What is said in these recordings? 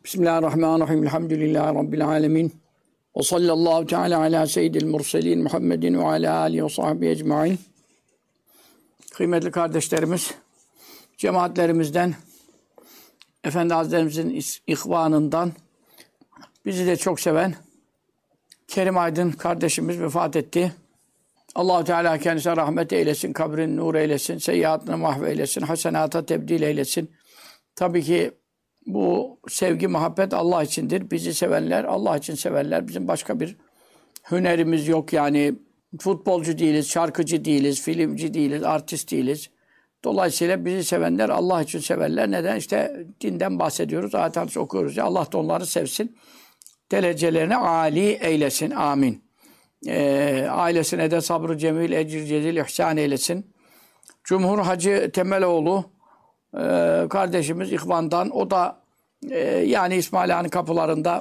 Bismillahirrahmanirrahim. Elhamdülillahi Rabbil alemin. Ve sallallahu teala ala seyyidil murselin Muhammedin ve ala alihi ve sahbihi ecmain. Kıymetli kardeşlerimiz, cemaatlerimizden, Efendi Hazretlerimizin ihvanından, bizi de çok seven Kerim Aydın kardeşimiz vefat etti. Allah-u Teala kendisine rahmet eylesin, kabrini nur eylesin, seyyiatını mahveylesin, hasenata tebdil eylesin. Tabii ki bu sevgi, muhabbet Allah içindir. Bizi sevenler Allah için severler. Bizim başka bir hünerimiz yok yani. Futbolcu değiliz, şarkıcı değiliz, filmci değiliz, artist değiliz. Dolayısıyla bizi sevenler Allah için severler. Neden? İşte dinden bahsediyoruz. Ayet-i okuyoruz ya. Allah da onları sevsin. Derecelerini âli eylesin. Amin. Ailesine de sabrı cemil, ecir cezil, ihsan eylesin. Cumhur Hacı Temeloğlu kardeşimiz İhvan'dan, o da yani İsmailhan'ın kapılarında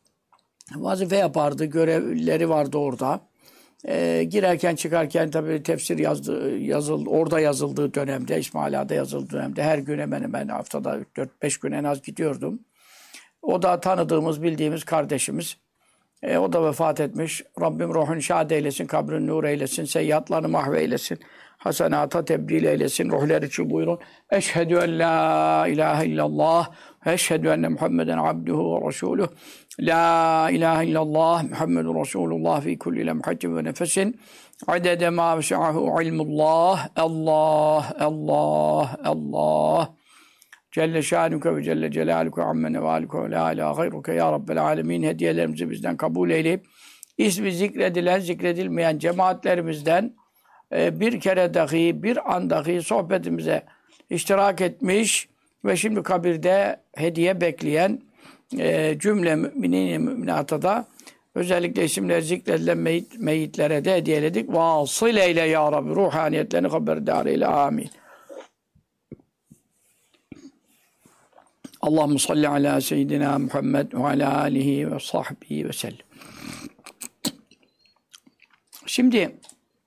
vazife yapardı, görevleri vardı orada. Girerken çıkarken tabii tefsir yazıldı, orada yazıldığı dönemde, İsmailhan'da yazıldığı dönemde her gün hemen hemen haftada 4-5 gün en az gidiyordum. O da tanıdığımız, bildiğimiz kardeşimiz. O da vefat etmiş. Rabbim ruhunu şad eylesin, kabrini nur eylesin, seyyiatlarını mahve eylesin, hasenata tebdil eylesin. Ruhlar için buyurun. Eşhedü en la ilahe illallah ve eşhedü enne Muhammeden abduhu ve resuluh. La ilahe illallah Muhammedun Resulullah fi kulli lemhatin ve nefesin. Adede ma vesahu ilmullah. Allah, Allah, Allah. Celle şanuke ve celle celaluke amme nevaluke ve la ilahe gayruke ya Rabbel alemin. Hediyelerimizi bizden kabul eyleyip ismi zikredilen, zikredilmeyen cemaatlerimizden bir kere dahi, bir an dahi sohbetimize iştirak etmiş ve şimdi kabirde hediye bekleyen cümle müminin müminata da özellikle isimleri zikredilen meyitlere de hediyeledik. Vasıl eyle ya Rabbi, ruhaniyetlerini haberdar eyle. Amin. Allahumme salli ala seyyidina Muhammed ve ala alihi ve sahbihi ve sellem. Şimdi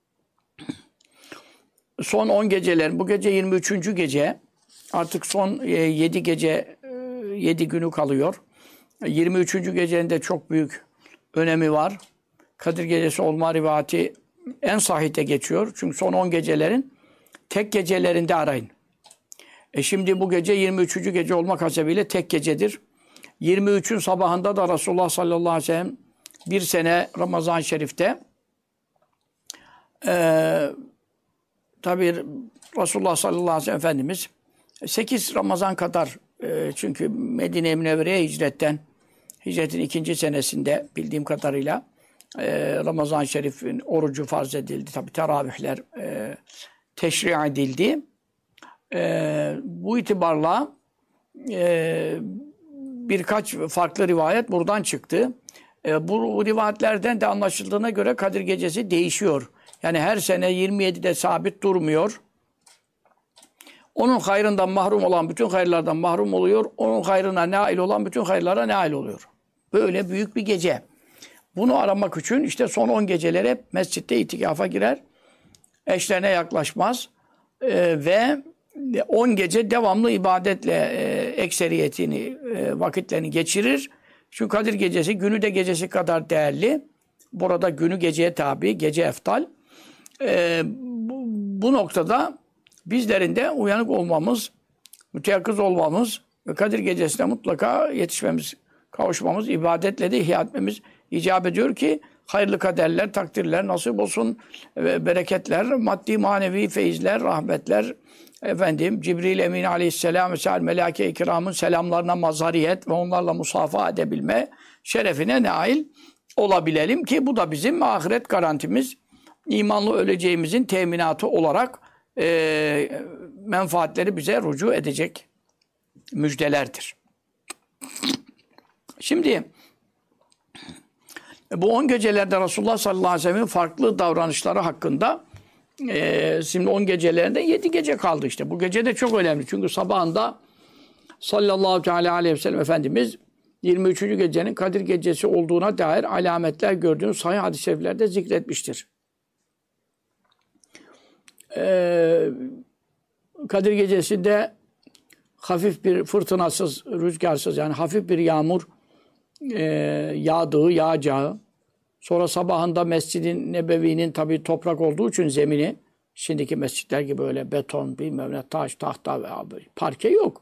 son 10 geceler, bu gece 23. gece, artık son 7 gece, 7 günü kalıyor. 23. gecenin de çok büyük önemi var. Kadir Gecesi olma rivayeti en sahihte geçiyor. Çünkü son 10 gecelerin tek gecelerinde arayın. Şimdi bu gece 23. gece olmak hasebiyle tek gecedir. 23'ün sabahında da Resulullah sallallahu aleyhi ve sellem bir sene Ramazan-ı Şerif'te tabi Resulullah sallallahu aleyhi ve sellem Efendimiz 8 Ramazan kadar çünkü Medine-i Münevvere'ye hicretin 2. senesinde bildiğim kadarıyla Ramazan-ı Şerif'in orucu farz edildi. Tabi teravihler teşri' edildi. Bu itibarla birkaç farklı rivayet buradan çıktı. Bu rivayetlerden de anlaşıldığına göre Kadir Gecesi değişiyor. Yani her sene 27'de sabit durmuyor. Onun hayrından mahrum olan bütün hayırlardan mahrum oluyor. Onun hayrına nail olan bütün hayırlara nail oluyor. Böyle büyük bir gece. Bunu aramak için işte son 10 geceleri hep mescitte itikafa girer. Eşlerine yaklaşmaz. Ve 10 gece devamlı ibadetle ekseriyetini, vakitlerini geçirir. Çünkü Kadir Gecesi günü de gecesi kadar değerli. Burada günü geceye tabi, gece eftal. Bu noktada bizlerin de uyanık olmamız, müteyakkız olmamız ve Kadir Gecesi'ne mutlaka yetişmemiz, kavuşmamız, ibadetle de ihya etmemiz icap ediyor ki hayırlı kaderler, takdirler nasip olsun, bereketler, maddi manevi feyizler, rahmetler, Cibril Emin Aleyhisselam ve Melâke-i Kiram'ın selamlarına mazhariyet ve onlarla musafaha edebilme şerefine nail olabilelim ki bu da bizim ahiret garantimiz, imanlı öleceğimizin teminatı olarak menfaatleri bize rücu edecek müjdelerdir. Şimdi bu 10 gecelerde Resulullah sallallahu aleyhi ve sellem'in farklı davranışları hakkında şimdi 10 gecelerinden 7 gece kaldı işte. Bu gece de çok önemli. Çünkü sabahında sallallahu teala aleyhi ve sellem Efendimiz 23. gecenin Kadir Gecesi olduğuna dair alametler gördüğünüz sahih hadis-i şeriflerde zikretmiştir. Kadir Gecesi'nde hafif bir fırtınasız, rüzgarsız yani hafif bir yağmur yağacağı. Sonra sabahında Mescid-i Nebevi'nin tabii toprak olduğu için zemini, şimdiki mescitler gibi öyle beton, bilmem ne, taş, tahta ve parke yok.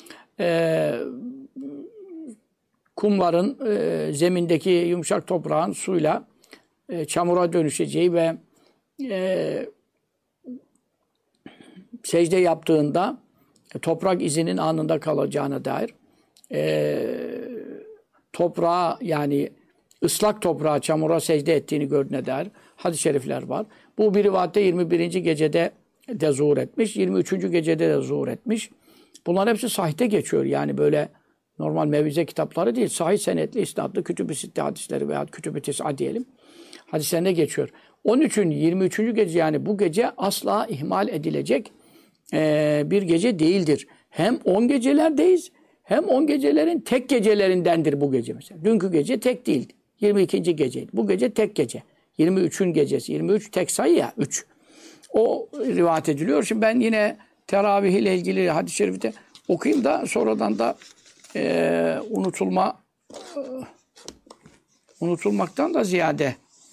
Kumların, zemindeki yumuşak toprağın suyla çamura dönüşeceği ve secde yaptığında toprak izinin anında kalacağına dair toprağa yani ıslak toprağa, çamura secde ettiğini gördüğüne dair hadis-i şerifler var. Bu bir rivayette 21. gecede de zuhur etmiş, 23. gecede de zuhur etmiş. Bunlar hepsi sahihte geçiyor. Yani böyle normal mevize kitapları değil. Sahih senetli, isnadlı kütüb-i sitte hadisleri veya kütüb-i tis'a diyelim. Hadislerine geçiyor. Onun için 23. gece yani bu gece asla ihmal edilecek bir gece değildir. Hem 10 gecelerdeyiz hem 10 gecelerin tek gecelerindendir bu gece mesela. Dünkü gece tek değildi. 22. geceydi. Bu gece tek gece. 23'ün gecesi. 23 tek sayı ya 3. O rivayet ediliyor. Şimdi ben yine teravih ile ilgili hadis-i şerifte okuyayım da sonradan da unutulmaktan da ziyade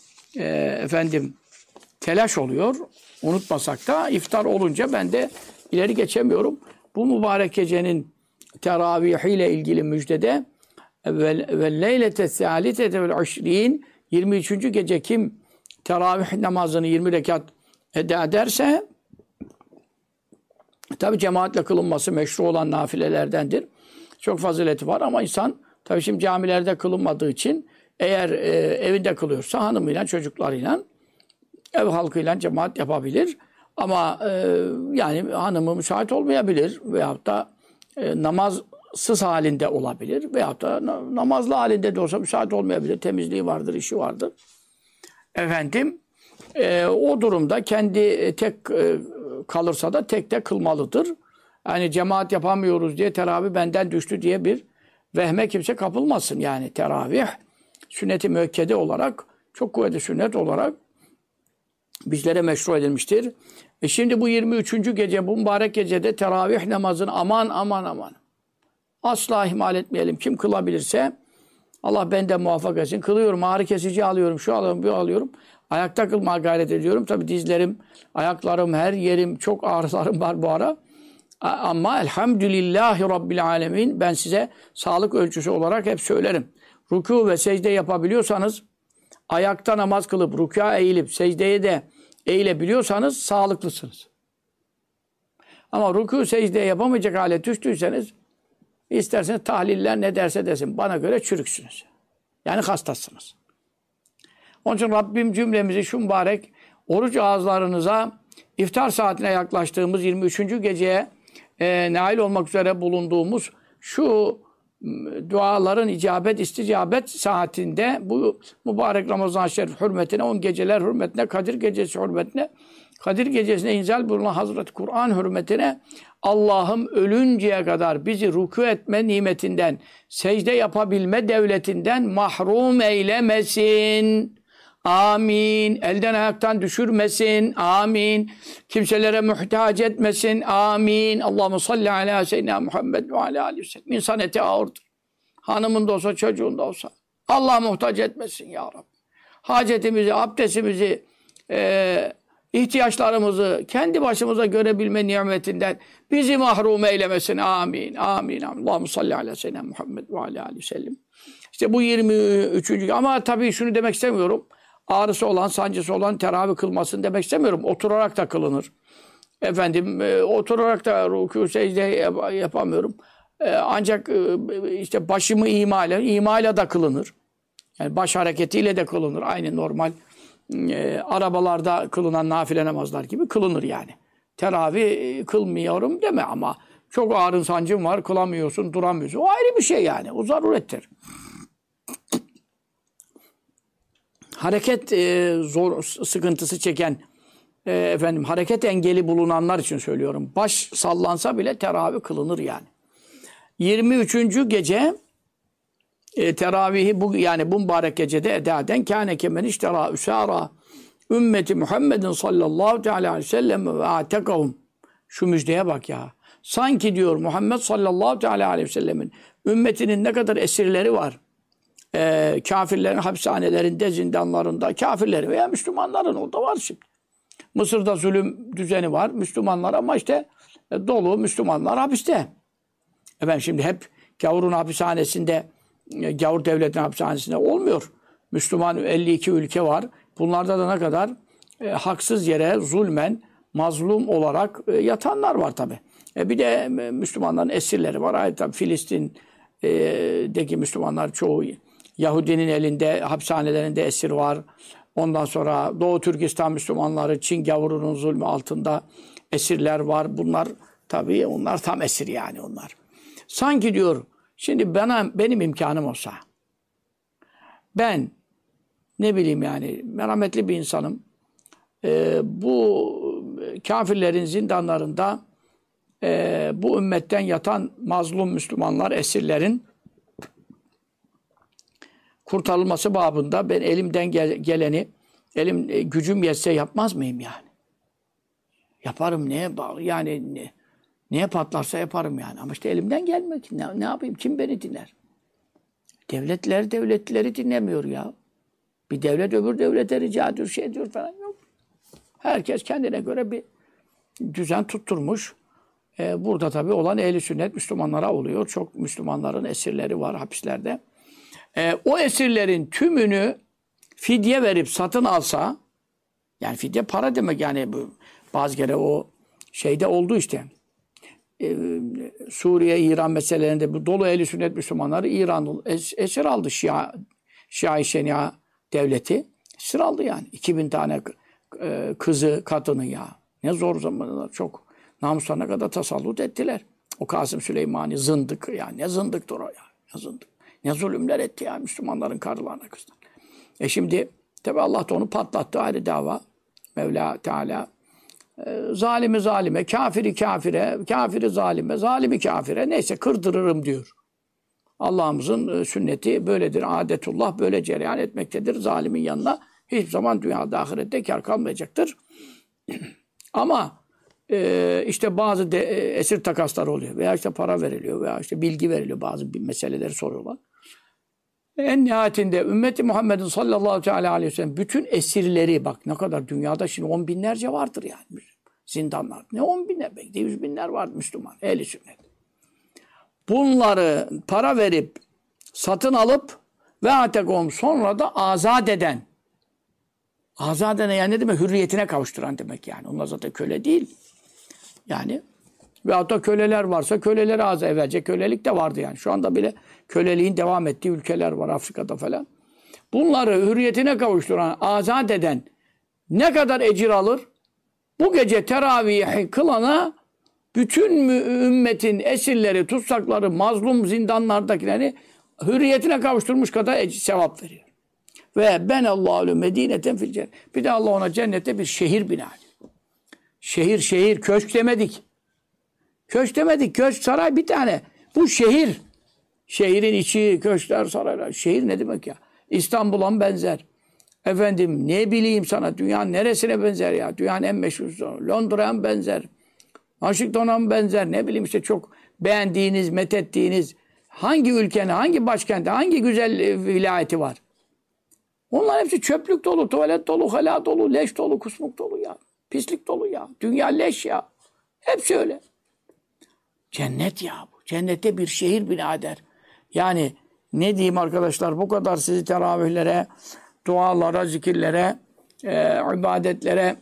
telaş oluyor. Unutmasak da iftar olunca ben de ileri geçemiyorum. Bu mübarek gecenin teravihiyle ilgili müjdede ve leylete sâlisete vel aşrin 23. gece kim teravih namazını 20 rekat eda ederse tabi cemaatle kılınması meşru olan nafilelerdendir. Çok fazileti var ama insan tabi şimdi camilerde kılınmadığı için eğer evinde kılıyorsa hanımıyla çocuklarıyla ev halkıyla cemaat yapabilir. Ama yani hanımı müsait olmayabilir veyahut da namazsız halinde olabilir veyahut da namazlı halinde de olsa müsait olmayabilir. Temizliği vardır, işi vardır. O durumda kendi tek kalırsa da tek de kılmalıdır. Yani cemaat yapamıyoruz diye teravih benden düştü diye bir vehme kimse kapılmasın. Yani teravih sünnet-i müekkede olarak çok kuvvetli sünnet olarak bizlere meşru edilmiştir. Şimdi bu 23. gece, bu mübarek gecede teravih namazını aman asla ihmal etmeyelim. Kim kılabilirse Allah benden muvaffak etsin. Kılıyorum, ağrı kesici alıyorum, şu alıyorum, bu alıyorum. Ayakta kılmaya gayret ediyorum. Tabii dizlerim, ayaklarım, her yerim, çok ağrılarım var bu ara. Ama elhamdülillahi Rabbil alemin ben size sağlık ölçüsü olarak hep söylerim. Rükû ve secde yapabiliyorsanız, ayakta namaz kılıp, rükûa eğilip, secdeye de eğilebiliyorsanız sağlıklısınız. Ama rükû, secde yapamayacak hale düştüyseniz, isterseniz tahliller ne derse desin, bana göre çürüksünüz. Yani hastasınız. Onun için Rabbim cümlemizi şu mübarek oruç ağızlarınıza iftar saatine yaklaştığımız 23. geceye nail olmak üzere bulunduğumuz şu duaların isticabet saatinde bu mübarek Ramazan-ı Şerif hürmetine, 10 geceler hürmetine, Kadir Gecesi hürmetine, Kadir Gecesi'ne inzal bulunan Hazreti Kur'an hürmetine Allah'ım ölünceye kadar bizi rükû etme nimetinden, secde yapabilme devletinden mahrum eylemesin. Amin. Elden ayaktan düşürmesin. Amin. Kimselere muhtaç etmesin. Amin. Allahumme salli ala seyyidina Muhammed ve ala aleyhi ve sellem. İnsan eti ağırdır. Hanımın da olsa, çocuğun da olsa. Allah muhtaç etmesin ya Rabbi. Hacetimizi, abdestimizi, ihtiyaçlarımızı kendi başımıza görebilme nimetinden bizi mahrum eylemesin. Amin. Amin. Allahumme salli ala seyyidina Muhammed ve ala aleyhi ve sellem. İşte bu 23. Ama tabii şunu demek istemiyorum. Ağrısı olan, sancısı olan teravih kılmasın demek istemiyorum. Oturarak da kılınır. Oturarak da rükû, secde yapamıyorum. Ancak işte başımı imale da kılınır. Yani baş hareketiyle de kılınır. Aynı normal arabalarda kılınan nafile namazlar gibi kılınır yani. Teravih kılmıyorum deme ama çok ağrın sancın var, kılamıyorsun, duramıyorsun. O ayrı bir şey yani. O zarurettir. Hareket zor sıkıntısı çeken hareket engeli bulunanlar için söylüyorum. Baş sallansa bile teravih kılınır yani. 23. gece teravihi bu mübarek gecede eda eden kâne kemen iştera üsâra ümmeti Muhammedin sallallahu teâlâ aleyhi ve sellem ve âtekahum. Şu müjdeye bak ya. Sanki diyor Muhammed sallallahu teala aleyhi ve sellemin ümmetinin ne kadar esirleri var. Kafirlerin hapishanelerinde, zindanlarında, kafirleri veya Müslümanların orada var şimdi. Mısır'da zulüm düzeni var, Müslümanlar ama işte dolu Müslümanlar hapiste. Efendim şimdi hep gavurun hapishanesinde, gavur devletin hapishanesinde olmuyor. Müslüman 52 ülke var. Bunlarda da ne kadar haksız yere zulmen, mazlum olarak yatanlar var tabi. Bir de Müslümanların esirleri var. Ayrıca Filistin'deki Müslümanlar çoğu Yahudinin elinde, hapishanelerinde esir var. Ondan sonra Doğu Türkistan Müslümanları Çin gavurunun zulmü altında esirler var. Bunlar tabii onlar tam esir yani onlar. Sanki diyor şimdi benim imkanım olsa ben ne bileyim yani merhametli bir insanım. Bu kafirlerin zindanlarında bu ümmetten yatan mazlum Müslümanlar, esirlerin kurtarılması babında ben elimden geleni, gücüm yetse yapmaz mıyım yani? Yaparım neye bağlı? Yani neye patlarsa yaparım yani. Ama işte elimden gelmiyor ki. Ne yapayım? Kim beni dinler? Devletleri dinlemiyor ya. Bir devlet öbür devlete rica ediyor, şey diyor falan yok. Herkes kendine göre bir düzen tutturmuş. Burada tabii olan ehl-i sünnet Müslümanlara oluyor. Çok Müslümanların esirleri var hapislerde. O esirlerin tümünü fidye verip satın alsa, yani fidye para demek yani bazı kere o şeyde oldu işte. Suriye, İran meselelerinde bu dolu ehl-i sünnet Müslümanları İran esir aldı. Şia-i Şenia devleti esir aldı yani. 2000 tane kızı, kadını ya. Ne zor zamanlar çok namuslarına kadar tasallut ettiler. O Kasım Süleymani zındık yani. Ne zındıktır o ya. Ne zındık. Ne zulümler etti ya Müslümanların karılarına kızlar. Şimdi tabi Allah da onu patlattı ayrı dava. Mevla Teala zalimi zalime, kafiri kafire, kafiri zalime, zalimi kafire neyse kırdırırım diyor. Allah'ımızın sünneti böyledir. Adetullah böyle cereyan etmektedir. Zalimin yanına hiçbir zaman dünyada ahirette kar kalmayacaktır. Ama işte bazı esir takasları oluyor. Veya işte para veriliyor. Veya işte bilgi veriliyor. Bazı meseleleri soruyorlar. En nihayetinde ümmeti Muhammed'in sallallahu aleyhi ve sellem bütün esirleri bak ne kadar dünyada şimdi 10 binlerce vardır yani zindanlar. Ne 10 binler belki de 100 binler var Müslüman. Ehl-i sünnet. Bunları para verip satın alıp ve atekom sonra da azat eden. Azat eden yani ne demek? Hürriyetine kavuşturan demek yani. Onlar zaten köle değil. Yani veyahut da köleler varsa köleleri azat evvelce kölelik de vardı yani. Şu anda bile köleliğin devam ettiği ülkeler var Afrika'da falan. Bunları hürriyetine kavuşturan, azat eden ne kadar ecir alır? Bu gece teravih kılana bütün ümmetin esirleri, tutsakları, mazlum zindanlardakileri hürriyetine kavuşturmuş kadar sevap veriyor. Ve ben Allah'u medineten fil cennet. Bir de Allah ona cennette bir şehir bina ediyor. Şehir, köşk demedik. Köşk demedik, köşk saray bir tane. Bu şehir. Şehrin içi, köşkler, saraylar. Şehir ne demek ya? İstanbul'a benzer. Efendim ne bileyim sana dünyanın neresine benzer ya? Dünyanın en meşhur Londra'ya benzer. Washington'a benzer. Ne bileyim işte çok beğendiğiniz, methettiğiniz hangi ülkenin, hangi başkenti, hangi güzel vilayeti var? Onlar hepsi çöplük dolu, tuvalet dolu, hala dolu, leş dolu, kusmuk dolu ya. Pislik dolu ya. Dünya leş ya. Hepsi öyle. Cennet ya bu. Cennette bir şehir bina eder. Yani ne diyeyim arkadaşlar bu kadar sizi teravihlere, dualara, zikirlere, ibadetlere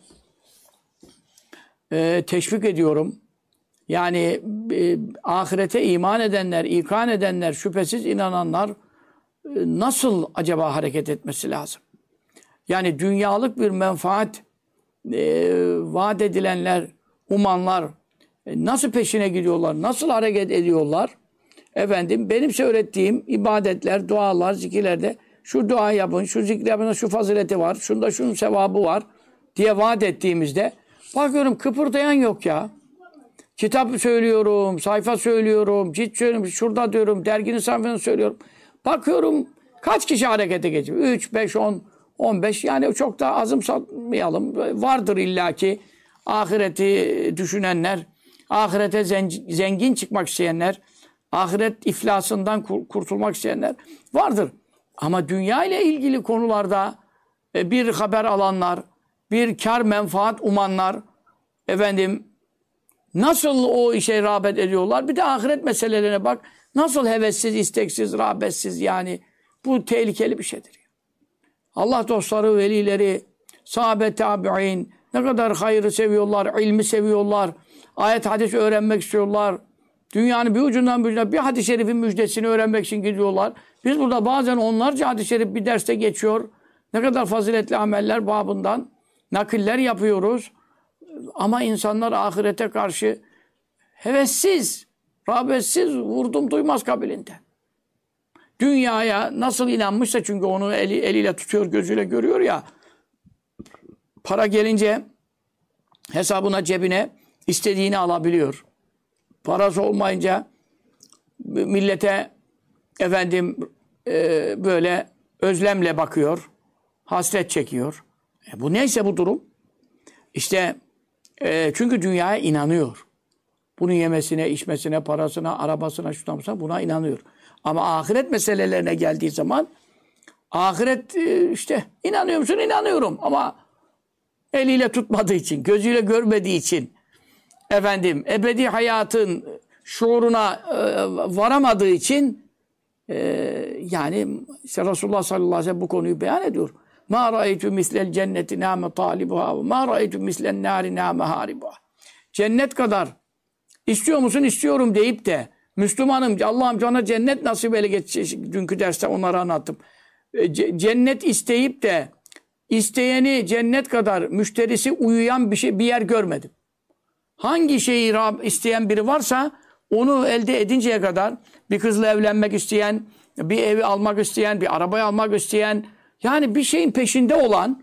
teşvik ediyorum. Yani ahirete iman edenler, ikan edenler, şüphesiz inananlar nasıl acaba hareket etmesi lazım? Yani dünyalık bir menfaat vaat edilenler, umanlar nasıl peşine gidiyorlar, nasıl hareket ediyorlar? Efendim benim öğrettiğim ibadetler, dualar, zikirlerde şu dua yapın, şu zikir yapın, şu fazileti var, şunda şunun sevabı var diye vaat ettiğimizde bakıyorum kıpırdayan yok ya. Kitap söylüyorum, sayfa söylüyorum, cilt söylüyorum, şurada diyorum, derginin sayfasını söylüyorum. Bakıyorum kaç kişi harekete geçiyor? 3, 5, 10, 15 yani çok da azımsatmayalım. Vardır illaki ahireti düşünenler, ahirete zengin çıkmak isteyenler, ahiret iflasından kurtulmak isteyenler vardır. Ama dünya ile ilgili konularda bir haber alanlar, bir kar menfaat umanlar, efendim nasıl o işe rağbet ediyorlar? Bir de ahiret meselelerine bak. Nasıl hevessiz, isteksiz, rağbetsiz yani. Bu tehlikeli bir şeydir. Allah dostları, velileri, sahabe, tabi'in ne kadar hayrı seviyorlar, ilmi seviyorlar, ayet hadis öğrenmek istiyorlar. Dünyanın bir ucundan bir ucuna bir hadis-i şerifin müjdesini öğrenmek için gidiyorlar. Biz burada bazen onlarca hadis-i şerif bir derste geçiyor. Ne kadar faziletli ameller babından nakiller yapıyoruz. Ama insanlar ahirete karşı hevessiz, rağbetsiz, vurdum duymaz kabilinden. Dünyaya nasıl inanmışsa çünkü onu eliyle tutuyor, gözüyle görüyor ya. Para gelince hesabına, cebine istediğini alabiliyor. Parası olmayınca millete efendim böyle özlemle bakıyor. Hasret çekiyor. Bu neyse bu durum. İşte çünkü dünyaya inanıyor. Bunu yemesine, içmesine, parasına, arabasına, şuna buna inanıyor. Ama ahiret meselelerine geldiği zaman ahiret işte inanıyor musun? İnanıyorum. Ama eliyle tutmadığı için, gözüyle görmediği için efendim ebedi hayatın şuuruna varamadığı için yani işte Resulullah sallallahu aleyhi ve sellem bu konuyu beyan ediyor. Ma ra'aytu mislel cenneti nâme talibuha ve ma ra'aytu mislen nâri nâme haribuha. Cennet kadar istiyor musun? İstiyorum deyip de Müslümanım, Allah'ım sana cennet nasip eyle, dünkü derste onları anlattım. Cennet isteyip de isteyeni cennet kadar müşterisi uyuyan bir yer görmedim. Hangi şeyi isteyen biri varsa onu elde edinceye kadar bir kızla evlenmek isteyen, bir evi almak isteyen, bir arabayı almak isteyen, yani bir şeyin peşinde olan,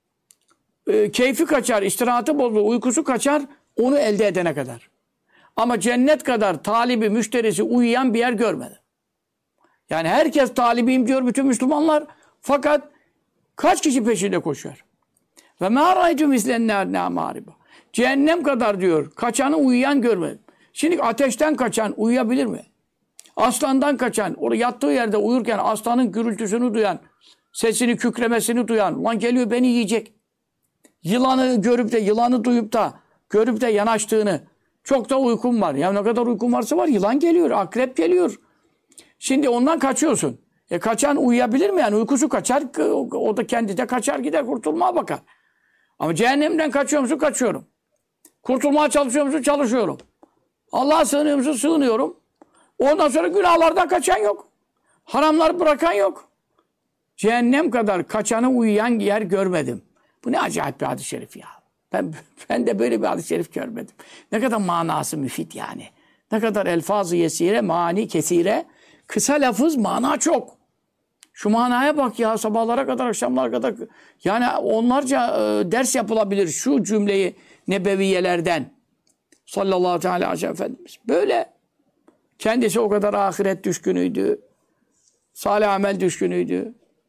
keyfi kaçar, istirahatı bozulur, uykusu kaçar, onu elde edene kadar. Ama cennet kadar talibi, müşterisi uyuyan bir yer görmedi. Yani herkes talibiyim diyor bütün Müslümanlar. Fakat kaç kişi peşinde koşuyor? Ve mâ râytu mislennâr nâmâriba. Cehennem kadar diyor, kaçanı uyuyan görmedim. Şimdi ateşten kaçan uyuyabilir mi? Aslandan kaçan, orada yattığı yerde uyurken aslanın gürültüsünü duyan, sesini, kükremesini duyan, lan geliyor beni yiyecek. Yılanı görüp de, yılanı duyup da, görüp de yanaştığını, çok da uykum var. Ya ne kadar uykum varsa var, yılan geliyor, akrep geliyor. Şimdi ondan kaçıyorsun. Kaçan uyuyabilir mi yani? Uykusu kaçar, o da kendi de kaçar gider, kurtulmaya bakar. Ama cehennemden kaçıyor musun? Kaçıyorum. Kurtulmaya çalışıyor musun? Çalışıyorum. Allah'a sığınıyor musun? Sığınıyorum. Ondan sonra günahlardan kaçan yok. Haramları bırakan yok. Cehennem kadar kaçanı uyuyan yer görmedim. Bu ne acayip bir hadis-i şerif ya. Ben de böyle bir hadis-i şerif görmedim. Ne kadar manası müfit yani. Ne kadar elfaz-ı yesire, mani kesire. Kısa lafız, mana çok. Şu manaya bak ya, sabahlara kadar, akşamlara kadar. Yani onlarca ders yapılabilir şu cümleyi nebeviyelerden. Sallallahu aleyhi ve sellem Efendimiz. Böyle. Kendisi o kadar ahiret düşkünüydü. Salih amel düşkünüydü.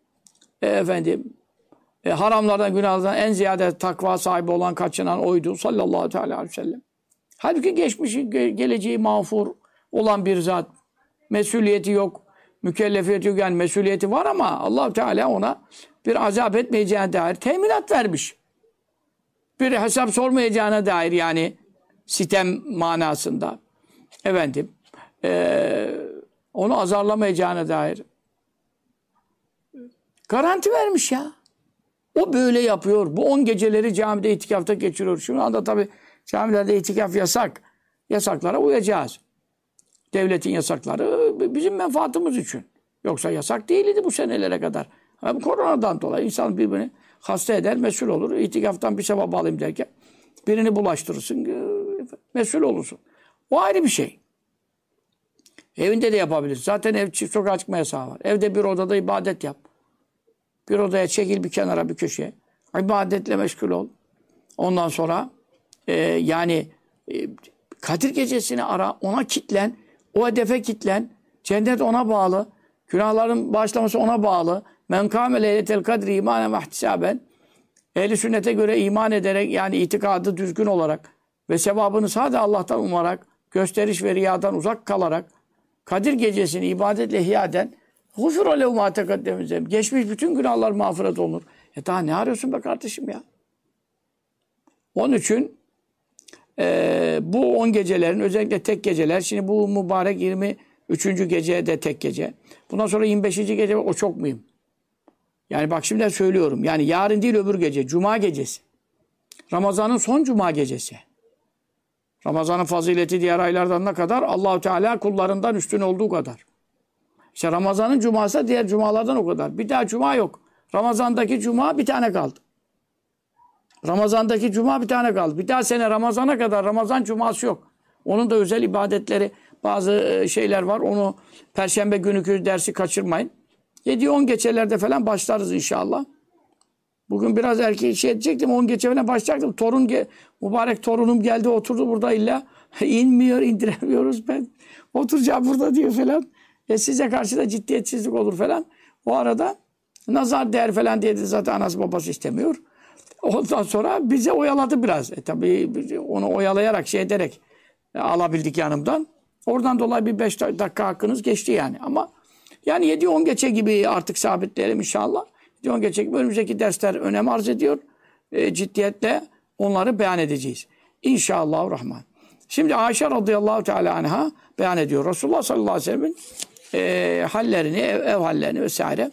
Haramlardan, günahlardan en ziyade takva sahibi olan, kaçınan oydu. Sallallahu aleyhi ve sellem. Halbuki geçmişi, geleceği mağfur olan bir zat. Mesuliyeti yok. Mükellefiyeti yok. Yani mesuliyeti var ama Allah Teala ona bir azap etmeyeceğine dair teminat vermiş. Bir hesap sormayacağına dair yani sitem manasında. Onu azarlamayacağına dair garanti vermiş ya. O böyle yapıyor. Bu 10 geceleri camide itikafta geçiriyor. Şu anda tabii camilerde itikaf yasak. Yasaklara uyacağız. Devletin yasakları bizim menfaatımız için. Yoksa yasak değildi bu senelere kadar. Bu koronadan dolayı insan birbirini hasta eder, mesul olur. İtikaftan bir sevap alayım derken birini bulaştırırsın, mesul olursun. O ayrı bir şey. Evinde de yapabilirsin. Zaten ev çift sokağa çıkma yasağı var. Evde bir odada ibadet yap. Bir odaya çekil, bir kenara, bir köşeye. İbadetle meşgul ol. Ondan sonra Kadir gecesini ara, ona kitlen, o hedefe kitlen. Cennet ona bağlı. Günahların bağışlaması ona bağlı. Men kâme leyletel kadri imanen ve ihtisaben. Ehl-i sünnete göre iman ederek, yani itikadı düzgün olarak, ve sevabını sadece Allah'tan umarak, gösteriş ve riyadan uzak kalarak Kadir gecesini ibadetle ihya eden gufura lehu ma tekaddeme, geçmiş bütün günahlar mağfiret olunur. Daha ne arıyorsun be kardeşim ya? Onun için bu 10 gecelerin özellikle tek geceler, şimdi bu mübarek 23. gece de tek gece. Bundan sonra 25. gece o çok mühim. Yani bak şimdiden söylüyorum. Yani yarın değil öbür gece. Cuma gecesi. Ramazan'ın son cuma gecesi. Ramazan'ın fazileti diğer aylardan ne kadar? Allah-u Teala kullarından üstün olduğu kadar. İşte Ramazan'ın cuması diğer cumalardan o kadar. Bir daha cuma yok. Ramazan'daki cuma bir tane kaldı. Ramazan'daki cuma bir tane kaldı. Bir daha sene Ramazan'a kadar Ramazan cuması yok. Onun da özel ibadetleri, bazı şeyler var. Onu Perşembe günkü dersi kaçırmayın. 7-10 geçelerde falan başlarız inşallah. Bugün biraz erkeği şey edecektim. 10 geçe falan başlayacaktım. Mübarek torunum geldi oturdu burada illa. İnmiyor, indiremiyoruz ben. Oturacağım burada diyor falan. Size karşı da ciddiyetsizlik olur falan. O arada nazar değer falan diye de zaten anası babası istemiyor. Ondan sonra bize oyaladı biraz. Tabii onu oyalayarak şey ederek alabildik yanımdan. Oradan dolayı bir 5 dakika hakkınız geçti yani. Ama yani 7-10 geçe gibi artık sabitleyelim inşallah. 7-10 geçe gibi önümüzdeki dersler önem arz ediyor. Ciddiyetle onları beyan edeceğiz. İnşallahurrahman. Şimdi Ayşe radıyallahu teala anha beyan ediyor. Resulullah sallallahu aleyhi ve sellem'in hallerini, ev hallerini vesaire.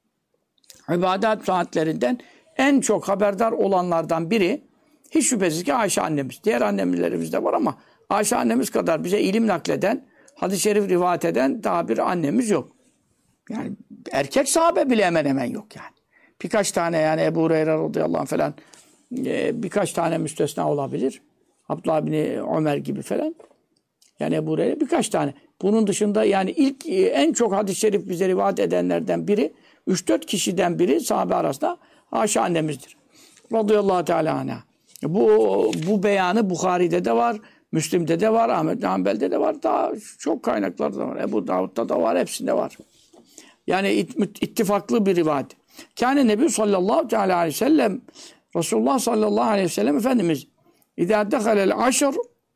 İbadet saatlerinden en çok haberdar olanlardan biri hiç şüphesiz ki Ayşe annemiz. Diğer annemlerimiz de var ama Ayşe annemiz kadar bize ilim nakleden, hadis-i şerif rivayet eden daha bir annemiz yok. Yani erkek sahabe bile hemen hemen yok yani. Birkaç tane yani Ebu Hureyre radıyallahu anh falan birkaç tane müstesna olabilir. Abdullah bin Ömer gibi falan. Yani Ebu Hureyre birkaç tane. Bunun dışında yani ilk en çok hadis-i şerif bize rivayet edenlerden biri 3-4 kişiden biri sahabe arasında Ayşe annemizdir. Radıyallahu teala anha. Bu beyanı Bukhari'de de var, Müslim'de de var, Ahmed bin Hanbel'de de var. Daha çok kaynaklarda da var. Ebu Davud'da da var, hepsinde var. Yani ittifaklı bir rivayet. Kâne Nebi sallallahu teala aleyhi ve sellem Resulullah sallallahu aleyhi ve sellem Efendimiz İdâ dehalel aşr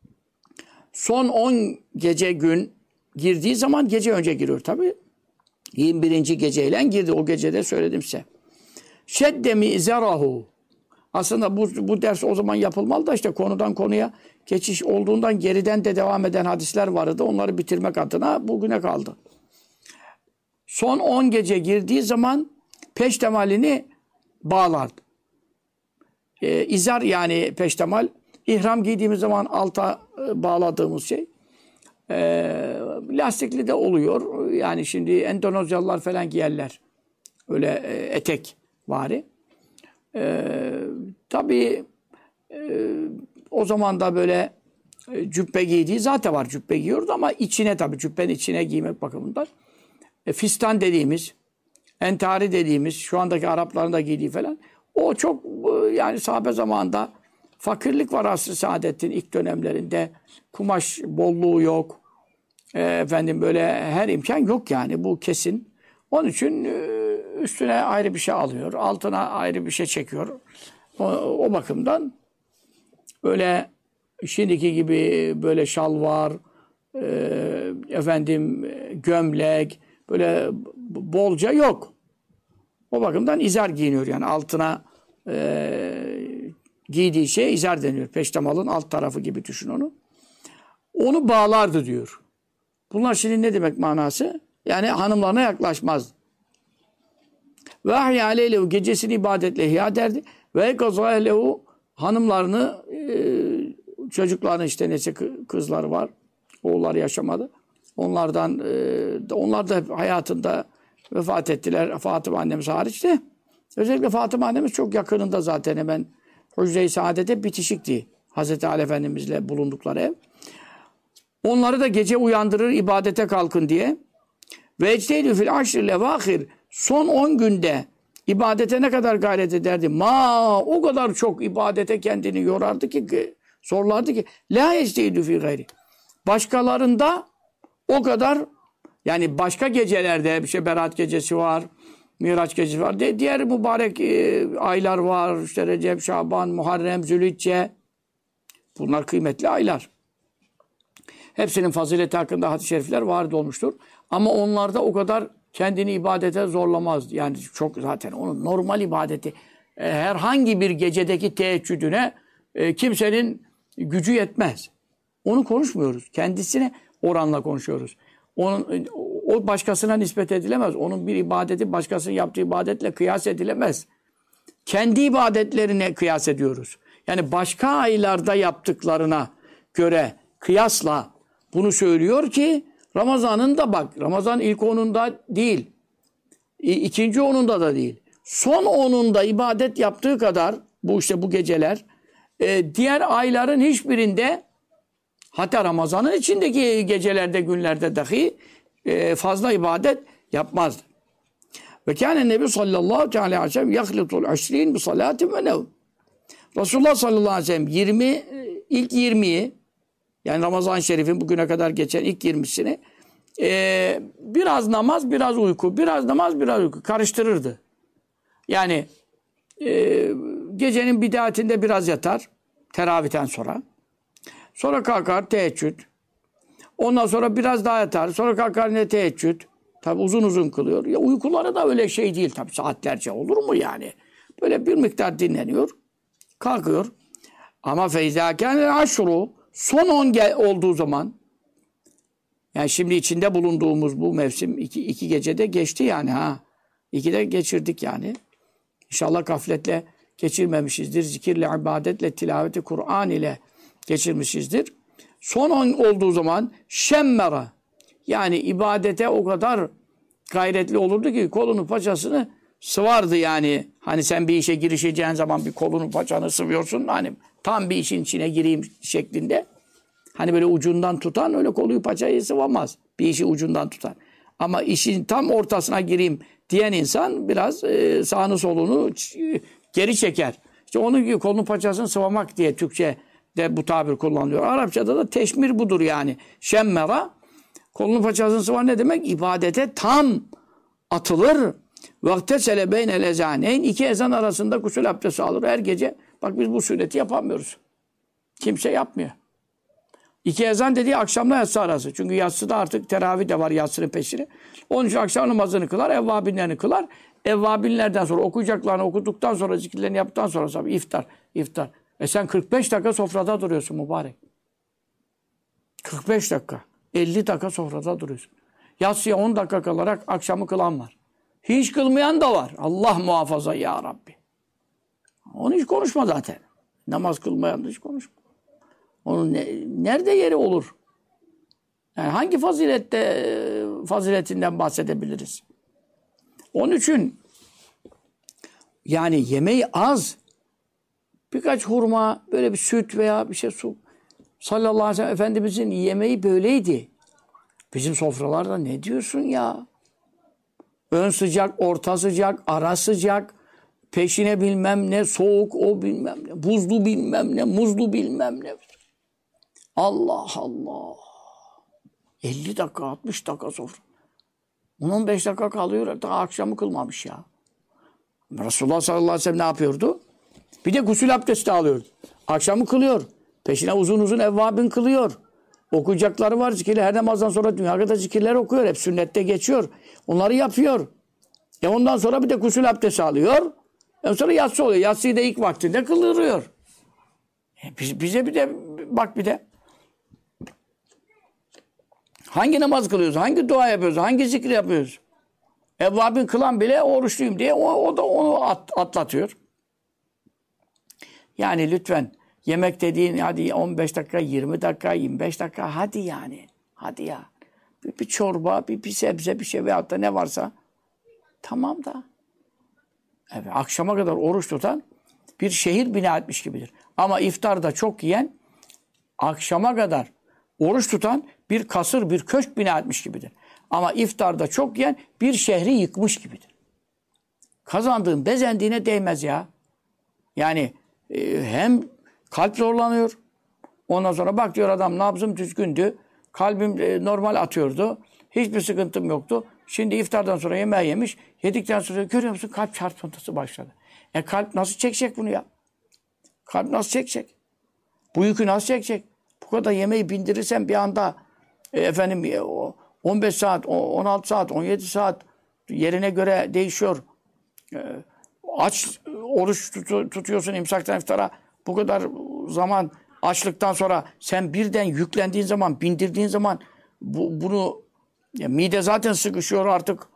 son 10 gece gün girdiği zaman gece önce giriyor tabi. 21. geceyle girdi. O gecede söyledim size. Şedde mi'zerahu. Aslında bu ders o zaman yapılmalı da işte konudan konuya geçiş olduğundan geriden de devam eden hadisler vardı. Onları bitirmek adına bugüne kaldı. Son 10 gece girdiği zaman peştemalini bağlardı. İzar yani peştemal. İhram giydiğimiz zaman alta bağladığımız şey. Lastikli de oluyor. Yani şimdi Endonezyalılar falan giyerler. Öyle etek vari. Tabii o zaman da böyle cübbe giydiği zaten var. Cübbe giyiyordu ama içine tabii cübbenin içine giymek bakımından. Fistan dediğimiz, entari dediğimiz, şu andaki Arapların da giydiği falan. O çok yani sahabe zamanında fakirlik var asr-ı saadetin ilk dönemlerinde. Kumaş bolluğu yok. Efendim böyle her imkan yok yani bu kesin. Onun için üstüne ayrı bir şey alıyor. Altına ayrı bir şey çekiyor. O bakımdan böyle şimdiki gibi böyle şalvar, efendim gömlek böyle bolca yok. O bakımdan izar giyiniyor yani altına giydiği şey izar deniyor. Peştemalın alt tarafı gibi düşün onu. Onu bağlardı diyor. Bunlar şimdi ne demek manası? Yani hanımlarına yaklaşmaz. Ve ahya aleylehu gecesini ibadetle ihya derdi. Ve kazalehu hanımlarını çocuklarının işte neyse kızları var. Oğulları yaşamadı. Onlar da hayatında vefat ettiler. Fatıma annemiz hariç de. Özellikle Fatıma annemiz çok yakınında zaten hemen Hücre-i Saadet'e bitişikti. Hazreti Ali Efendimizle bulundukları ev. Onları da gece uyandırır ibadete kalkın diye. Ve ecteydü fil aşril evâhir son 10 günde ibadete ne kadar gayret ederdi? O kadar çok ibadete kendini yorardı ki zorlardı ki la ecteydü fil gayri. Başkalarında o kadar yani başka gecelerde bir şey Berat gecesi var, Miraç gecesi var. Diğer mübarek aylar var. İşte Recep, Şaban, Muharrem, Zülhicce. Bunlar kıymetli aylar. Hepsinin fazileti hakkında hadis-i şerifler varid olmuştur. Ama onlarda o kadar kendini ibadete zorlamaz. Yani çok zaten onun normal ibadeti herhangi bir gecedeki teheccüdüne kimsenin gücü yetmez. Onu konuşmuyoruz. Kendisine oranla konuşuyoruz. O başkasına nispet edilemez. Onun bir ibadeti başkasının yaptığı ibadetle kıyas edilemez. Kendi ibadetlerine kıyas ediyoruz. Yani başka aylarda yaptıklarına göre kıyasla bunu söylüyor ki Ramazan'ın da bak, Ramazan ilk 10'unda değil, ikinci 10'unda da değil. Son 10'unda ibadet yaptığı kadar bu geceler diğer ayların hiçbirinde, hatta Ramazan'ın içindeki gecelerde, günlerde dahi fazla ibadet yapmazdı. Ve kâne nebi sallallahu aleyhi ve sellem yahlitul aşrin bi salatin ve nevm. Resulullah sallallahu aleyhi ve sellem ilk 20'yi, yani Ramazan-ı Şerif'in bugüne kadar geçen ilk 20'sini biraz namaz, biraz uyku, biraz namaz, biraz uyku karıştırırdı. Yani gecenin bidatinde biraz yatar, teravihten sonra. Sonra kalkar teheccüd. Ondan sonra biraz daha yatar. Sonra kalkar yine teheccüd. Tabi uzun uzun kılıyor. Ya uykuları da öyle şey değil tabi, saatlerce olur mu yani? Böyle bir miktar dinleniyor. Kalkıyor. Ama feyzâkâne aşru, son 10 olduğu zaman, yani şimdi içinde bulunduğumuz bu mevsim iki gecede geçti yani ha. 2'de geçirdik yani. İnşallah gafletle geçirmemişizdir. Zikirle, ibadetle, tilaveti Kur'an ile geçirmişizdir. Son 10 olduğu zaman şemmera, yani ibadete o kadar gayretli olurdu ki kolunu paçasını sıvardı yani. Hani sen bir işe girişeceğin zaman bir kolunu paçanı sıvıyorsun. Hani tam bir işin içine gireyim şeklinde. Hani böyle ucundan tutan öyle koluyu paçayı sıvamaz. Bir işi ucundan tutan. Ama işin tam ortasına gireyim diyen insan biraz sağını solunu geri çeker. İşte onun gibi kolunu paçasını sıvamak diye Türkçe'de bu tabir kullanılıyor. Arapçada da teşmir budur yani. Şemmera, kolunu paçasını sıvar ne demek? İbadete tam atılır. Vaktesele beynel ezaneyn, 2 ezan arasında gusül abdesti alır her gece. Bak biz bu sünneti yapamıyoruz. Kimse yapmıyor. 2 ezan dediği akşamla yatsı arası. Çünkü yatsıda artık teravih de var yatsının peşine. Onun için akşam namazını kılar, evvabinlerini kılar. Evvabinlerden sonra okuyacaklarını okuduktan sonra, zikirlerini yaptıktan sonra tabii iftar. Sen 45 dakika sofrada duruyorsun mübarek. 45 dakika. 50 dakika sofrada duruyorsun. Yatsıya 10 dakika kalarak akşamı kılan var. Hiç kılmayan da var. Allah muhafaza ya Rabbi. Onu hiç konuşma zaten. Namaz kılmayan da hiç konuşma. Onun nerede yeri olur? Yani hangi faziletinden bahsedebiliriz? Onun için yani yemeği az, birkaç hurma, böyle bir süt veya bir şey su. Sallallahu aleyhi ve sellem Efendimizin yemeği böyleydi. Bizim sofralarda ne diyorsun ya? Ön sıcak, orta sıcak, ara sıcak, peşine bilmem ne, soğuk o bilmem ne, buzlu bilmem ne, muzlu bilmem ne. Allah Allah. 50 dakika, 60 dakika sofra. 10-15 dakika kalıyor, daha akşamı kılmamış ya. Resulullah sallallahu aleyhi ve sellem ne yapıyordu? Bir de gusül abdesti alıyordu. Akşamı kılıyor. Peşine uzun uzun evvabin kılıyor. Okuyacakları var zikirler. Her namazdan sonra dünya kadar zikirler okuyor. Hep sünnette geçiyor. Onları yapıyor. Ondan sonra bir de gusül abdesti alıyor. Sonra yatsı oluyor. Yatsıyı da ilk vaktinde kıldırıyor. Bize bir de bak bir de. Hangi namaz kılıyoruz? Hangi dua yapıyoruz? Hangi zikri yapıyoruz? Evvabin kılan bile oruçluyum diye o da onu atlatıyor. Yani lütfen yemek dediğin hadi 15 dakika, 20 dakika, 25 dakika hadi yani. Hadi ya. Bir çorba, bir sebze, bir şey veyahut da ne varsa tamam da. Evet, akşama kadar oruç tutan bir şehir bina etmiş gibidir. Ama iftarda çok yiyen akşama kadar oruç tutan bir kasır, bir köşk bina etmiş gibidir. Ama iftarda çok yiyen bir şehri yıkmış gibidir. Kazandığın bezendiğine değmez ya. Yani hem kalp zorlanıyor. Ondan sonra bak diyor adam nabzım düzgündü. Kalbim normal atıyordu. Hiçbir sıkıntım yoktu. Şimdi iftardan sonra yemeği yemiş. Yedikten sonra görüyor musun kalp çarpıntısı başladı. Kalp nasıl çekecek bunu ya? Kalp nasıl çekecek? Bu yükü nasıl çekecek? Bu kadar yemeği bindirirsen bir anda 15 saat, 16 saat, 17 saat yerine göre değişiyor. Aç oruç tutuyorsun imsaktan iftara. Bu kadar zaman açlıktan sonra sen birden yüklendiğin zaman, bindirdiğin zaman bunu mide zaten sıkışıyor artık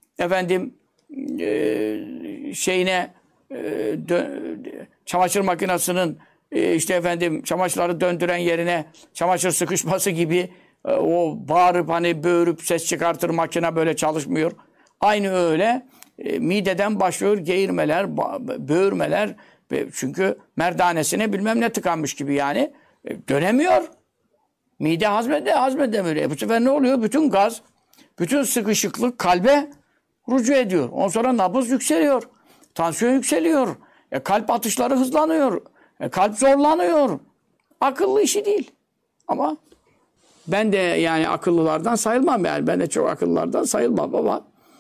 çamaşır makinesinin çamaşırları döndüren yerine çamaşır sıkışması gibi o bağırıp hani böğürüp ses çıkartır makine böyle çalışmıyor. Aynı öyle mideden başlıyor geğirmeler, böğürmeler çünkü merdanesine bilmem ne tıkanmış gibi yani dönemiyor. Mide hazmedemiyor. Bu sefer ne oluyor? Bütün gaz, bütün sıkışıklık kalbe rücu ediyor. Ondan sonra nabız yükseliyor. Tansiyon yükseliyor. Kalp atışları hızlanıyor. Kalp zorlanıyor. Akıllı işi değil. Ama ben de yani akıllılardan sayılmam yani. Ben de çok akıllılardan sayılmam ama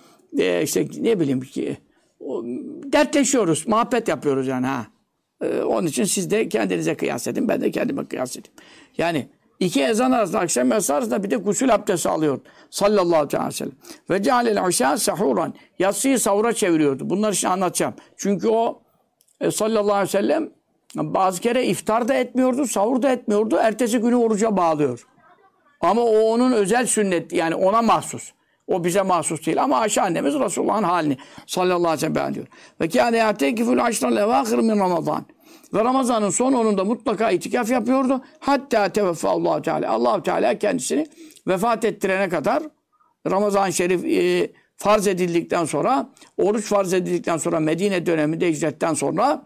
ne bileyim ki dertleşiyoruz. Muhabbet yapıyoruz yani ha. Onun için siz de kendinize kıyas edin. Ben de kendime kıyas edeyim. Yani iki ezan arasında, akşam ezanı arasında bir de gusül abdesti alıyor. Sallallahu aleyhi ve sellem. Ve cealel işâ sahuran. Yatsıyı sahura çeviriyordu. Bunları şimdi anlatacağım. Çünkü o sallallahu aleyhi ve sellem bazı kere iftar da etmiyordu, sahur da etmiyordu. Ertesi günü oruca bağlıyor. Ama o onun özel sünneti. Yani ona mahsus. O bize mahsus değil. Ama Ayşe annemiz Resulullah'ın halini sallallahu aleyhi ve sellem beyan diyor. Ve kâne yâtekifül aşral evâhir min Ramazan. Ve Ramazan'ın son onunda mutlaka itikaf yapıyordu. Hatta teveffa Allah-u Teala. Allah-u Teala kendisini vefat ettirene kadar Ramazan-ı Şerif farz edildikten sonra, oruç farz edildikten sonra Medine döneminde hicretten sonra